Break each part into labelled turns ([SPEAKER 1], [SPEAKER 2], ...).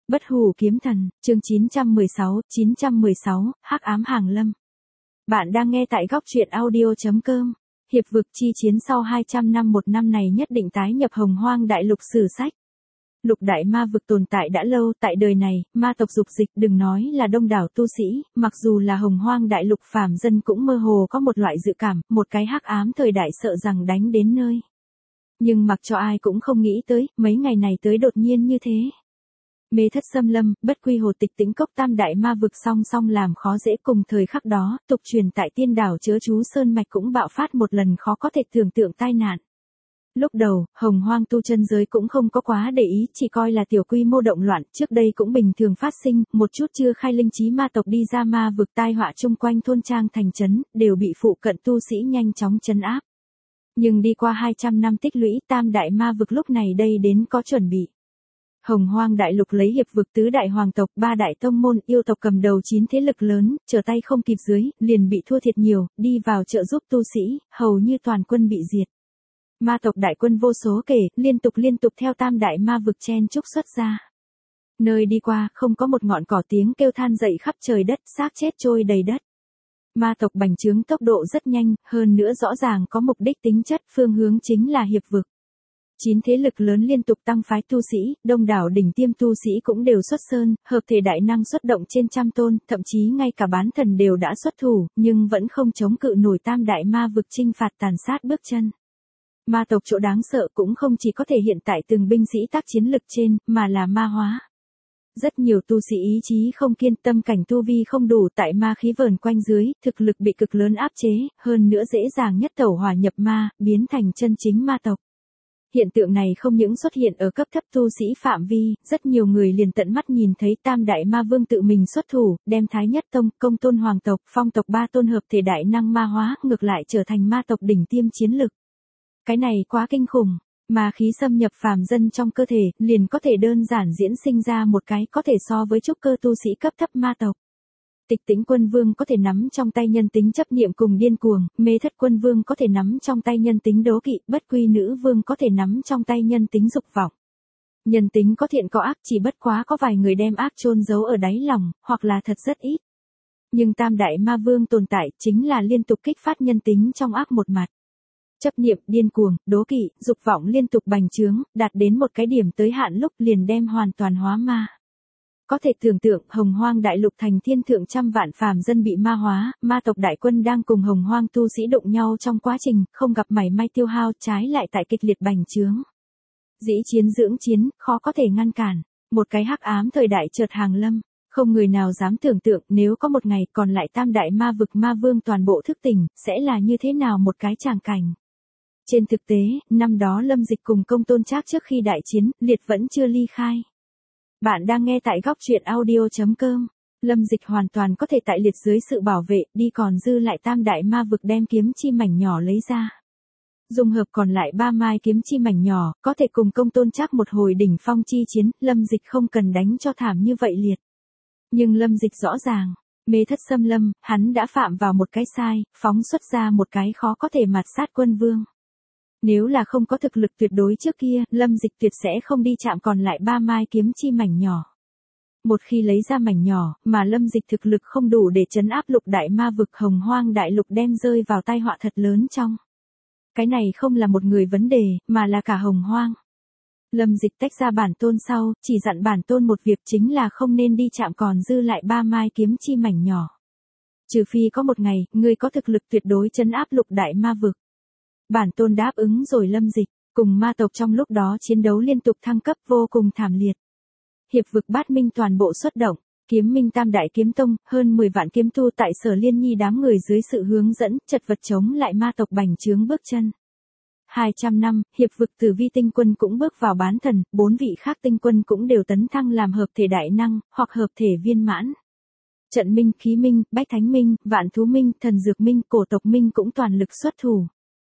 [SPEAKER 1] Bất hủ kiếm thần, chương 916, Hắc ám hàng lâm. Bạn đang nghe tại góc truyện audio.com. Hiệp vực chi chiến sau 200 năm, một năm này nhất định tái nhập Hồng Hoang đại lục sử sách. Lục đại ma vực tồn tại đã lâu, tại đời này, ma tộc dục dịch, đừng nói là đông đảo tu sĩ, mặc dù là Hồng Hoang đại lục phàm dân cũng mơ hồ có một loại dự cảm, một cái hắc ám thời đại sợ rằng đánh đến nơi. Nhưng mặc cho ai cũng không nghĩ tới, mấy ngày này tới đột nhiên như thế. Mê thất xâm lâm, bất quy hồ tịch tĩnh cốc, tam đại ma vực song song làm khó dễ. Cùng thời khắc đó, tục truyền tại tiên đảo chớ chú Sơn Mạch cũng bạo phát một lần khó có thể tưởng tượng tai nạn. Lúc đầu, Hồng Hoang tu chân giới cũng không có quá để ý, chỉ coi là tiểu quy mô động loạn, trước đây cũng bình thường phát sinh, một chút chưa khai linh trí ma tộc đi ra ma vực tai họa chung quanh thôn trang thành trấn, đều bị phụ cận tu sĩ nhanh chóng trấn áp. Nhưng đi qua 200 năm tích lũy, tam đại ma vực lúc này đây đến có chuẩn bị. Hồng Hoang đại lục lấy hiệp vực tứ đại hoàng tộc, ba đại tông môn, yêu tộc cầm đầu 9 thế lực lớn, trở tay không kịp dưới, liền bị thua thiệt nhiều, đi vào trợ giúp tu sĩ, hầu như toàn quân bị diệt. Ma tộc đại quân vô số kể, liên tục theo tam đại ma vực chen chúc xuất ra. Nơi đi qua, không có một ngọn cỏ, tiếng kêu than dậy khắp trời đất, xác chết trôi đầy đất. Ma tộc bành trướng tốc độ rất nhanh, hơn nữa rõ ràng có mục đích tính chất, phương hướng chính là hiệp vực. 9 thế lực lớn liên tục tăng phái tu sĩ, đông đảo đỉnh tiêm tu sĩ cũng đều xuất sơn, hợp thể đại năng xuất động trên trăm tôn, thậm chí ngay cả bán thần đều đã xuất thủ, nhưng vẫn không chống cự nổi tam đại ma vực chinh phạt tàn sát bước chân. Ma tộc chỗ đáng sợ cũng không chỉ có thể hiện tại từng binh sĩ tác chiến lực trên, mà là ma hóa. Rất nhiều tu sĩ ý chí không kiên, tâm cảnh tu vi không đủ, tại ma khí vờn quanh dưới, thực lực bị cực lớn áp chế, hơn nữa dễ dàng nhất tẩu hỏa nhập ma, biến thành chân chính ma tộc. Hiện tượng này không những xuất hiện ở cấp thấp tu sĩ phạm vi, rất nhiều người liền tận mắt nhìn thấy tam đại ma vương tự mình xuất thủ, đem Thái Nhất Tông, Công Tôn Hoàng tộc, Phong tộc ba tôn hợp thể đại năng ma hóa, ngược lại trở thành ma tộc đỉnh tiêm chiến lực. Cái này quá kinh khủng, ma khí xâm nhập phàm dân trong cơ thể, liền có thể đơn giản diễn sinh ra một cái có thể so với trúc cơ tu sĩ cấp thấp ma tộc. Tịch Tĩnh Quân Vương có thể nắm trong tay nhân tính chấp niệm cùng điên cuồng, Mê Thất Quân Vương có thể nắm trong tay nhân tính đố kỵ, Bất Quy Nữ Vương có thể nắm trong tay nhân tính dục vọng. Nhân tính có thiện có ác, chỉ bất quá có vài người đem ác chôn giấu ở đáy lòng, hoặc là thật rất ít. Nhưng tam đại ma vương tồn tại chính là liên tục kích phát nhân tính trong ác một mặt. Chấp niệm, điên cuồng, đố kỵ, dục vọng liên tục bành trướng, đạt đến một cái điểm tới hạn lúc liền đem hoàn toàn hóa ma. Có thể tưởng tượng, Hồng Hoang đại lục thành thiên thượng trăm vạn phàm dân bị ma hóa, ma tộc đại quân đang cùng Hồng Hoang tu sĩ đụng nhau trong quá trình, không gặp mảy may tiêu hao, trái lại tại kịch liệt bành trướng. Dĩ chiến dưỡng chiến, khó có thể ngăn cản. Một cái hắc ám thời đại chợt hàng lâm. Không người nào dám tưởng tượng nếu có một ngày còn lại tam đại ma vực ma vương toàn bộ thức tỉnh, sẽ là như thế nào một cái tràng cảnh. Trên thực tế, năm đó Lâm Dịch cùng Công Tôn Trác trước khi đại chiến, liệt vẫn chưa ly khai. Bạn đang nghe tại góc truyện audio.com. Lâm Dịch hoàn toàn có thể tại liệt dưới sự bảo vệ, đi còn dư lại tam đại ma vực đem kiếm chi mảnh nhỏ lấy ra. Dung hợp còn lại 3 mai kiếm chi mảnh nhỏ, có thể cùng Công Tôn Trác một hồi đỉnh phong chi chiến, Lâm Dịch không cần đánh cho thảm như vậy liệt. Nhưng Lâm Dịch rõ ràng, mê thất xâm lâm, hắn đã phạm vào một cái sai, phóng xuất ra một cái khó có thể mạt sát quân vương. Nếu là không có thực lực tuyệt đối trước kia, Lâm Dịch tuyệt sẽ không đi chạm còn lại 3 mai kiếm chi mảnh nhỏ. Một khi lấy ra mảnh nhỏ, mà Lâm Dịch thực lực không đủ để trấn áp lục đại ma vực, Hồng Hoang đại lục đem rơi vào tai họa thật lớn trong. Cái này không là một người vấn đề, mà là cả Hồng Hoang. Lâm Dịch tách ra bản tôn sau, chỉ dặn bản tôn một việc chính là không nên đi chạm còn dư lại 3 mai kiếm chi mảnh nhỏ. Trừ phi có một ngày, ngươi có thực lực tuyệt đối trấn áp lục đại ma vực. Bản tôn đáp ứng rồi. Lâm Dịch cùng ma tộc trong lúc đó chiến đấu liên tục thăng cấp vô cùng thảm liệt. Hiệp vực bát minh toàn bộ xuất động, kiếm minh tam đại kiếm tông, hơn 10 vạn kiếm tu tại Sở Liên Nhi đám người dưới sự hướng dẫn, chật vật chống lại ma tộc bành trướng bước chân. 200 năm, hiệp vực Tử Vi tinh quân cũng bước vào bán thần, 4 vị khác tinh quân cũng đều tấn thăng làm hợp thể đại năng, hoặc hợp thể viên mãn. Trận minh, khí minh, bách thánh minh, vạn thú minh, thần dược minh, cổ tộc minh cũng toàn lực xuất thủ.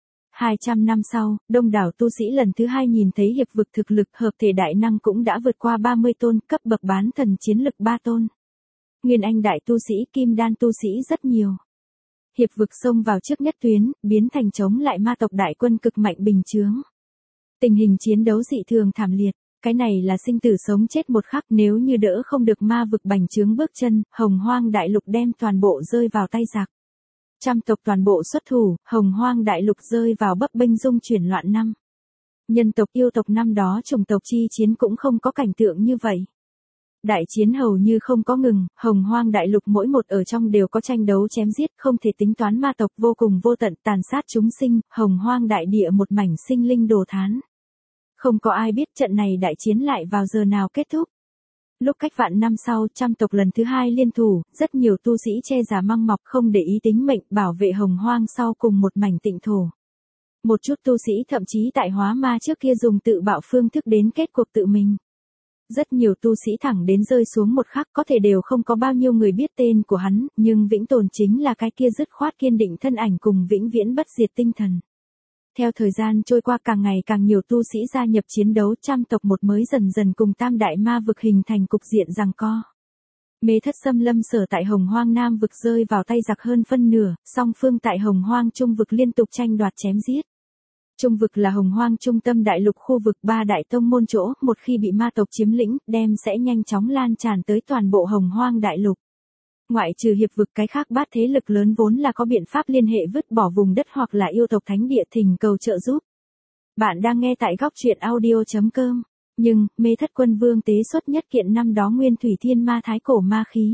[SPEAKER 1] 200 năm sau, đông đảo tu sĩ lần thứ 2 nhìn thấy hiệp vực thực lực hợp thể đại năng cũng đã vượt qua 30 tôn, cấp bậc bán thần chiến lực 3 tôn. Nguyên anh đại tu sĩ, kim đan tu sĩ rất nhiều. Hiệp vực xông vào trước nhất tuyến, biến thành chống lại ma tộc đại quân cực mạnh bình chướng. Tình hình chiến đấu dị thường thảm liệt, Cái này là sinh tử sống chết một khắc, nếu như đỡ không được ma vực bành trướng bước chân, Hồng Hoang đại lục đem toàn bộ rơi vào tay giặc. Trăm tộc toàn bộ xuất thủ, Hồng Hoang đại lục rơi vào bấp bênh dung chuyển loạn năm. Nhân tộc yêu tộc năm đó chủng tộc chi chiến cũng không có cảnh tượng như vậy. Đại chiến hầu như không có ngừng, Hồng Hoang đại lục mỗi một ở trong đều có tranh đấu chém giết, không thể tính toán ma tộc vô cùng vô tận tàn sát chúng sinh, Hồng Hoang đại địa một mảnh sinh linh đồ thán. Không có ai biết trận này đại chiến lại vào giờ nào kết thúc. Lúc cách vạn năm sau, trăm tộc lần thứ hai liên thủ, rất nhiều tu sĩ che giả măng mọc không để ý tính mệnh bảo vệ Hồng Hoang sau cùng một mảnh tịnh thổ. Một chút tu sĩ thậm chí tại hóa ma trước kia dùng tự bạo phương thức đến kết cuộc tự mình. Rất nhiều tu sĩ thẳng đến rơi xuống một khắc có thể đều không có bao nhiêu người biết tên của hắn, nhưng vĩnh tồn chính là cái kia dứt khoát kiên định thân ảnh cùng vĩnh viễn bất diệt tinh thần. Theo thời gian trôi qua càng ngày càng nhiều tu sĩ gia nhập chiến đấu, trăm tộc một mới dần dần cùng tam đại ma vực hình thành cục diện giằng co. Mê thất xâm lâm sở tại Hồng Hoang Nam vực rơi vào tay giặc hơn phân nửa, song phương tại Hồng Hoang Trung vực liên tục tranh đoạt chém giết. Trung vực là Hồng Hoang trung tâm đại lục khu vực ba đại tông môn chỗ, một khi bị ma tộc chiếm lĩnh, đem sẽ nhanh chóng lan tràn tới toàn bộ Hồng Hoang đại lục. Ngoại trừ hiệp vực cái khác bát thế lực lớn vốn là có biện pháp liên hệ vứt bỏ vùng đất hoặc là yêu tộc thánh địa thỉnh cầu trợ giúp. Bạn đang nghe tại góc truyện audio.com. Nhưng, mê thất quân vương tế xuất nhất kiện năm đó nguyên thủy thiên ma thái cổ ma khí.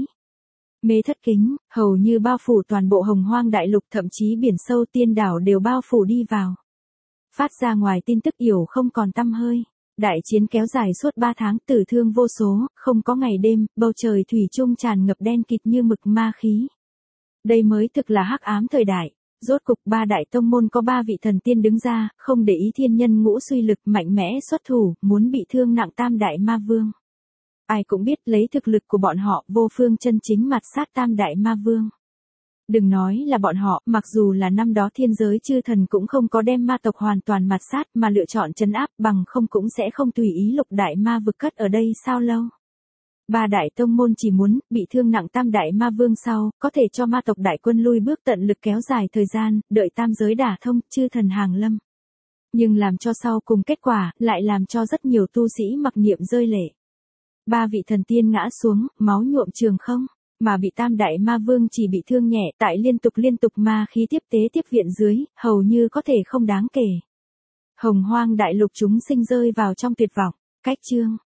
[SPEAKER 1] Mê thất kính, hầu như bao phủ toàn bộ Hồng Hoang đại lục, thậm chí biển sâu tiên đảo đều bao phủ đi vào. Phát ra ngoài tin tức yểu không còn tăm hơi. Đại chiến kéo dài suốt 3 tháng, tử thương vô số, không có ngày đêm, bầu trời thủy chung tràn ngập đen kịt như mực ma khí. Đây mới thực là hắc ám thời đại. Rốt cục ba đại tông môn có 3 vị thần tiên đứng ra, không để ý thiên nhân ngũ suy lực mạnh mẽ xuất thủ, muốn bị thương nặng tam đại ma vương. Ai cũng biết lấy thực lực của bọn họ vô phương chân chính mặt sát tam đại ma vương. Đừng nói là bọn họ, mặc dù là năm đó thiên giới chư thần cũng không có đem ma tộc hoàn toàn mặt sát mà lựa chọn trấn áp, bằng không cũng sẽ không tùy ý lục đại ma vực cất ở đây sao lâu. Ba đại tông môn chỉ muốn bị thương nặng tam đại ma vương sau, có thể cho ma tộc đại quân lui bước tận lực kéo dài thời gian, đợi tam giới đả thông, chư thần hàng lâm. Nhưng làm cho sau cùng kết quả, lại làm cho rất nhiều tu sĩ mặc niệm rơi lệ. 3 vị thần tiên ngã xuống, máu nhuộm trường không. Mà bị tam đại ma vương chỉ bị thương nhẹ, tại liên tục ma khí tiếp tế tiếp viện dưới, hầu như có thể không đáng kể. Hồng Hoang đại lục chúng sinh rơi vào trong tuyệt vọng. Cách chương